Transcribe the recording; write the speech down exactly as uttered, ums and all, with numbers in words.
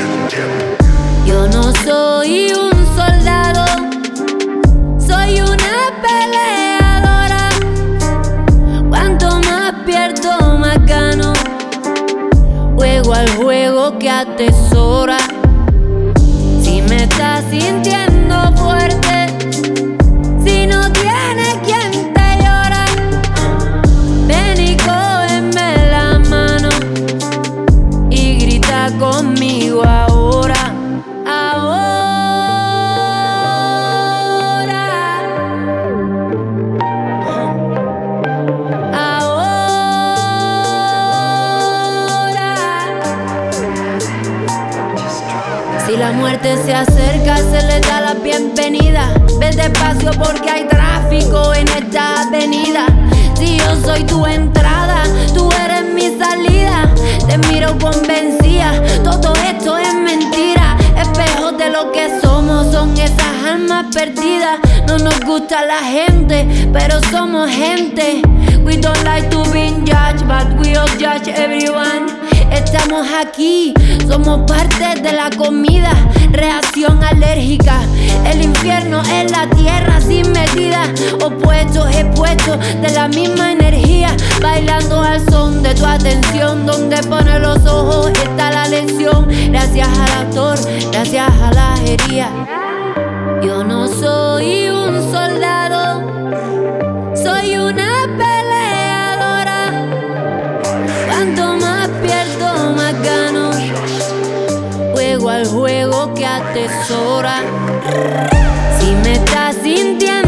Yo no soy un soldado, soy una peleadora. Cuanto más pierdo, más gano. Juego al juego que atesora. Si me estás sintiendo fuerte, si no tienes quien te llora, ven y cógeme la mano y grita conmigo ahora. Ahora, ahora. Si la muerte se acerca, se le da la bienvenida. Ve despacio porque hay tráfico en esta avenida. Si yo soy tu entrada, tú eres mi salida. Te miro convencida, todo esto es mentira. Espejos de lo que somos, son esas almas perdidas. No nos gusta la gente, pero somos gente. We don't like to be judged, but we all judge everyone. Estamos aquí, somos parte de la comida. Reacción alérgica, el infierno es la tierra sin medida. Opuestos, expuestos de la misma energía. Bailando al son de tu atención. Donde pone los ojos está la lección. Gracias al actor, gracias a la herida. Yo no soy un soldado, soy una peleadora. Cuanto más pierdo, más gano. Juego al juego que atesora. Si me estás sintiendo